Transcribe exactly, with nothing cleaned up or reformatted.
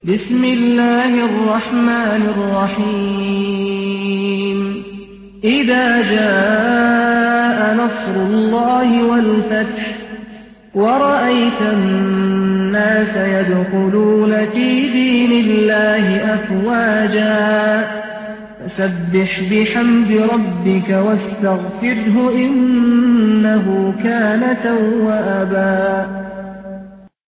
بسم الله الرحمن الرحيم إذا جاء نصر الله والفتح ورأيت الناس يدخلون في دين الله أفواجا فسبح بحمد ربك واستغفره إنه كان توابا